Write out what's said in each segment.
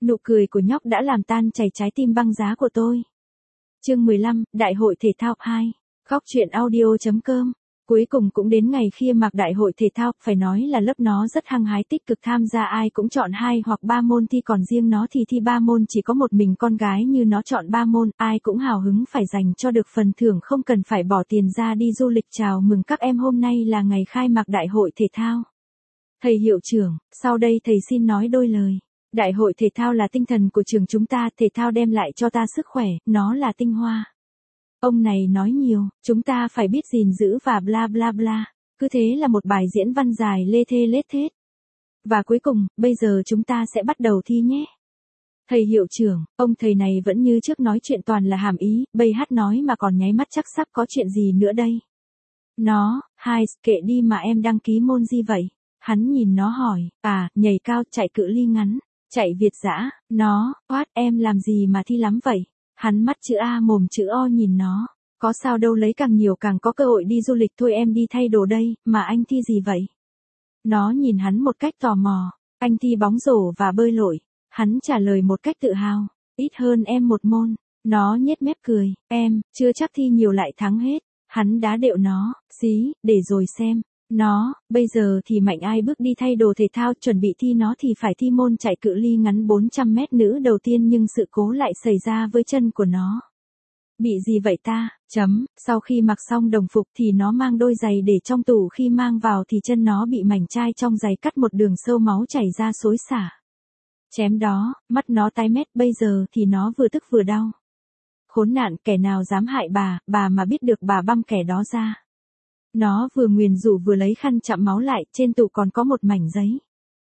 Nụ cười của nhóc đã làm tan chảy trái tim băng giá của tôi. Chương 15, Đại hội thể thao 2. Góc truyện audio.com. Cuối cùng cũng đến ngày khai mạc đại hội thể thao, phải nói là lớp nó rất hăng hái tích cực tham gia, ai cũng chọn 2 hoặc 3 môn thi, còn riêng nó thì thi 3 môn, chỉ có một mình con gái như nó chọn 3 môn, ai cũng hào hứng phải dành cho được phần thưởng, không cần phải bỏ tiền ra đi du lịch. Chào mừng các em, hôm nay là ngày khai mạc đại hội thể thao. Thầy hiệu trưởng, sau đây thầy xin nói đôi lời. Đại hội thể thao là tinh thần của trường chúng ta, thể thao đem lại cho ta sức khỏe, nó là tinh hoa. Ông này nói nhiều, chúng ta phải biết gìn giữ và bla bla bla. Cứ thế là một bài diễn văn dài lê thê lết thết. Và cuối cùng, bây giờ chúng ta sẽ bắt đầu thi nhé. Thầy hiệu trưởng, ông thầy này vẫn như trước nói chuyện toàn là hàm ý, bây hát nói mà còn nháy mắt, chắc sắp có chuyện gì nữa đây. Nó, kệ đi mà, em đăng ký môn gì vậy? Hắn nhìn nó hỏi, nhảy cao, chạy cự ly ngắn, chạy Việt dã. Nó, em làm gì mà thi lắm vậy? Hắn mắt chữ A mồm chữ O nhìn nó, có sao đâu, lấy càng nhiều càng có cơ hội đi du lịch thôi, em đi thay đồ đây, mà anh thi gì vậy? Nó nhìn hắn một cách tò mò, anh thi bóng rổ và bơi lội. Hắn trả lời một cách tự hào, ít hơn em một môn. Nó nhếch mép cười, em, chưa chắc thi nhiều lại thắng hết. Hắn đá đệu nó, để rồi xem. Nó, bây giờ thì mạnh ai bước đi thay đồ thể thao chuẩn bị thi, nó thì phải thi môn chạy cự ly ngắn 400 mét nữ đầu tiên, nhưng sự cố lại xảy ra với chân của nó. Bị gì vậy ta? Sau khi mặc xong đồng phục thì nó mang đôi giày để trong tủ, khi mang vào thì chân nó bị mảnh chai trong giày cắt một đường sâu, máu chảy ra xối xả. Chém đó, mắt nó tái mét, bây giờ thì nó vừa tức vừa đau. Khốn nạn, kẻ nào dám hại bà mà biết được bà băm kẻ đó ra. Nó vừa nguyền rủa vừa lấy khăn chặm máu lại, trên tủ còn có một mảnh giấy.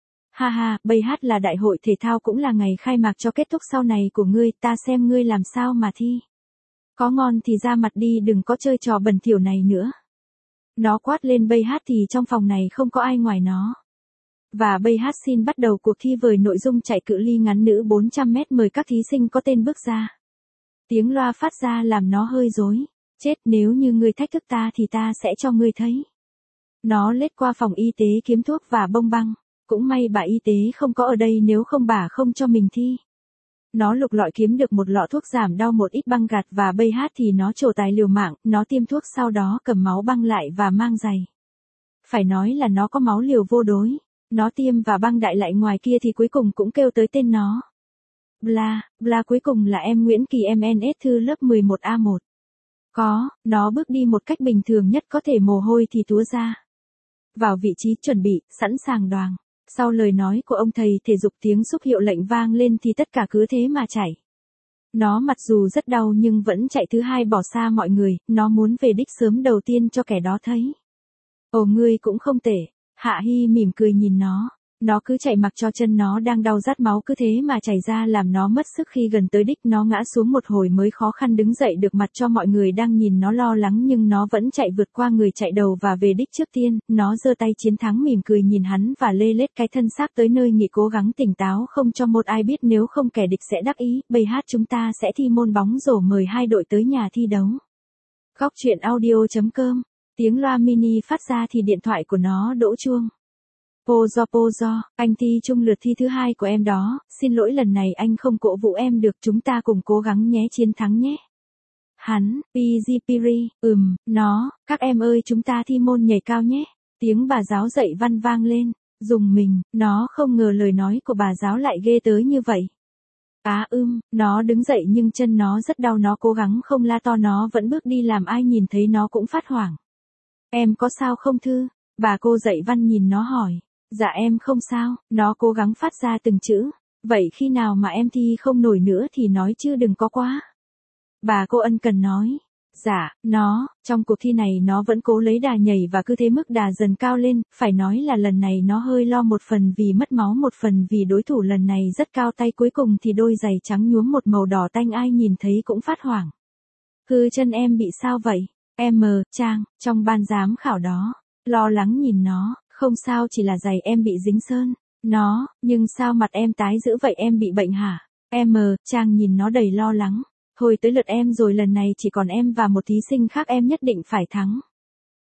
Bây hát là đại hội thể thao, cũng là ngày khai mạc cho kết thúc sau này của ngươi, ta xem ngươi làm sao mà thi. Có ngon thì ra mặt đi, đừng có chơi trò bẩn thỉu này nữa. Nó quát lên bây hát thì trong phòng này không có ai ngoài nó. Và bây hát xin bắt đầu cuộc thi với nội dung chạy cự ly ngắn nữ 400 mét, mời các thí sinh có tên bước ra. Tiếng loa phát ra làm nó hơi rối. Chết, nếu như ngươi thách thức ta thì ta sẽ cho ngươi thấy. Nó lết qua phòng y tế kiếm thuốc và bông băng. Cũng may bà y tế không có ở đây, nếu không bà không cho mình thi. Nó lục lọi kiếm được một lọ thuốc giảm đau, một ít băng gạc, và bây hát thì nó trổ tài liều mạng, nó tiêm thuốc sau đó cầm máu băng lại và mang giày. Phải nói là nó có máu liều vô đối. Nó tiêm và băng đại lại ngoài kia thì cuối cùng cũng kêu tới tên nó. Bla, cuối cùng là em Nguyễn Kỳ, MNS thư lớp 11A1. Nó bước đi một cách bình thường nhất có thể, mồ hôi thì túa ra. Vào vị trí chuẩn bị, sẵn sàng đoàng. Sau lời nói của ông thầy thể dục, tiếng xúc hiệu lệnh vang lên thì tất cả cứ thế mà chạy. Nó mặc dù rất đau nhưng vẫn chạy thứ hai, bỏ xa mọi người, nó muốn về đích sớm đầu tiên cho kẻ đó thấy. Ồ, ngươi cũng không tệ. Hạ Hy mỉm cười nhìn nó. Nó cứ chạy mặc cho chân nó đang đau rát máu cứ thế mà chảy ra, làm nó mất sức. Khi gần tới đích, nó ngã xuống một hồi mới khó khăn đứng dậy được, mặt cho mọi người đang nhìn nó lo lắng, nhưng nó vẫn chạy vượt qua người chạy đầu và về đích trước tiên. Nó giơ tay chiến thắng, mỉm cười nhìn hắn và lê lết cái thân xác tới nơi nghỉ, cố gắng tỉnh táo, không cho một ai biết, nếu không kẻ địch sẽ đắc ý. Bây hát chúng ta sẽ thi môn bóng rổ, mời 2 đội tới nhà thi đấu. Góc truyện audio.com. Tiếng loa mini phát ra thì điện thoại của nó đổ chuông. Pozo, anh thi chung lượt thi thứ 2 của em đó, xin lỗi lần này anh không cổ vũ em được, chúng ta cùng cố gắng nhé, chiến thắng nhé. Hắn, Piri, nó, các em ơi, chúng ta thi môn nhảy cao nhé. Tiếng bà giáo dạy văn vang lên, rùng mình, nó không ngờ lời nói của bà giáo lại ghê tới như vậy. Nó đứng dậy nhưng chân nó rất đau, nó cố gắng không la to, nó vẫn bước đi làm ai nhìn thấy nó cũng phát hoảng. Em có sao không Thư? Bà cô dạy văn nhìn nó hỏi. Dạ em không sao, nó cố gắng phát ra từng chữ. Vậy khi nào mà em thi không nổi nữa thì nói chứ đừng có quá. Bà cô ân cần nói. Dạ, trong cuộc thi này nó vẫn cố lấy đà nhảy và cứ thế mức đà dần cao lên, phải nói là lần này nó hơi lo, một phần vì mất máu, một phần vì đối thủ lần này rất cao tay, cuối cùng thì đôi giày trắng nhuốm một màu đỏ tanh, ai nhìn thấy cũng phát hoảng. Chân em bị sao vậy? Trang, trong ban giám khảo đó, lo lắng nhìn nó, không sao, chỉ là giày em bị dính sơn. Nó, nhưng sao mặt em tái dữ vậy, em bị bệnh hả? Trang nhìn nó đầy lo lắng. Thôi tới lượt em rồi, lần này chỉ còn em và một thí sinh khác, em nhất định phải thắng.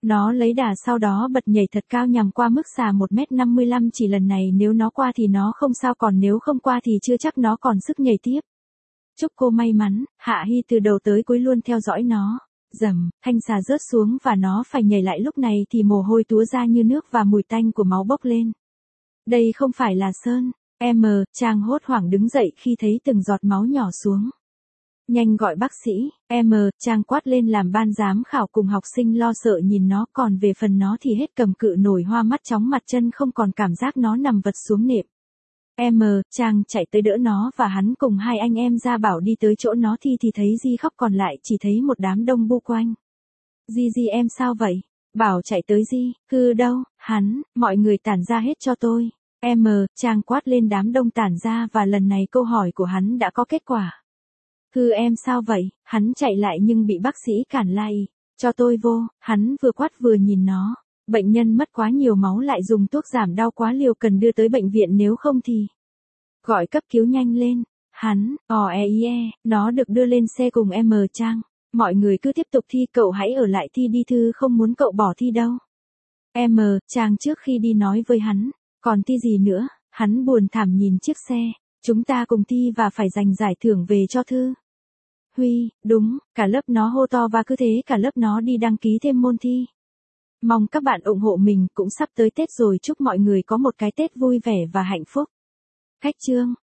Nó lấy đà sau đó bật nhảy thật cao nhằm qua mức xà 1m55, chỉ lần này nếu nó qua thì nó không sao, còn nếu không qua thì chưa chắc nó còn sức nhảy tiếp. Chúc cô may mắn. Hạ Hi từ đầu tới cuối luôn theo dõi nó. Rầm, thanh xà rớt xuống và nó phải nhảy lại, lúc này thì mồ hôi túa ra như nước và mùi tanh của máu bốc lên. Đây không phải là Sơn. Trang hốt hoảng đứng dậy khi thấy từng giọt máu nhỏ xuống. Nhanh gọi bác sĩ. Trang quát lên làm ban giám khảo cùng học sinh lo sợ nhìn nó, còn về phần nó thì hết cầm cự nổi, hoa mắt chóng mặt, chân không còn cảm giác, nó nằm vật xuống nệm. Trang chạy tới đỡ nó và hắn cùng hai anh em ra bảo đi tới chỗ nó thì thấy Di khóc, còn lại chỉ thấy một đám đông bu quanh. Di em sao vậy? Bảo chạy tới Di. Đâu? Hắn, mọi người tản ra hết cho tôi. Trang quát lên, đám đông tản ra và lần này câu hỏi của hắn đã có kết quả. Em sao vậy? Hắn chạy lại nhưng bị bác sĩ cản lại. Cho tôi vô. Hắn vừa quát vừa nhìn nó. Bệnh nhân mất quá nhiều máu, lại dùng thuốc giảm đau quá liều, cần đưa tới bệnh viện, nếu không thì gọi cấp cứu nhanh lên. Hắn, nó được đưa lên xe cùng Trang. Mọi người cứ tiếp tục thi, cậu hãy ở lại thi đi, Thư không muốn cậu bỏ thi đâu. Trang trước khi đi nói với hắn, còn thi gì nữa? Hắn buồn thảm nhìn chiếc xe. Chúng ta cùng thi và phải giành giải thưởng về cho Thư. Huy, đúng, cả lớp nó hô to và cứ thế cả lớp nó đi đăng ký thêm môn thi. Mong các bạn ủng hộ mình, cũng sắp tới Tết rồi, chúc mọi người có một cái Tết vui vẻ và hạnh phúc. Khách chương.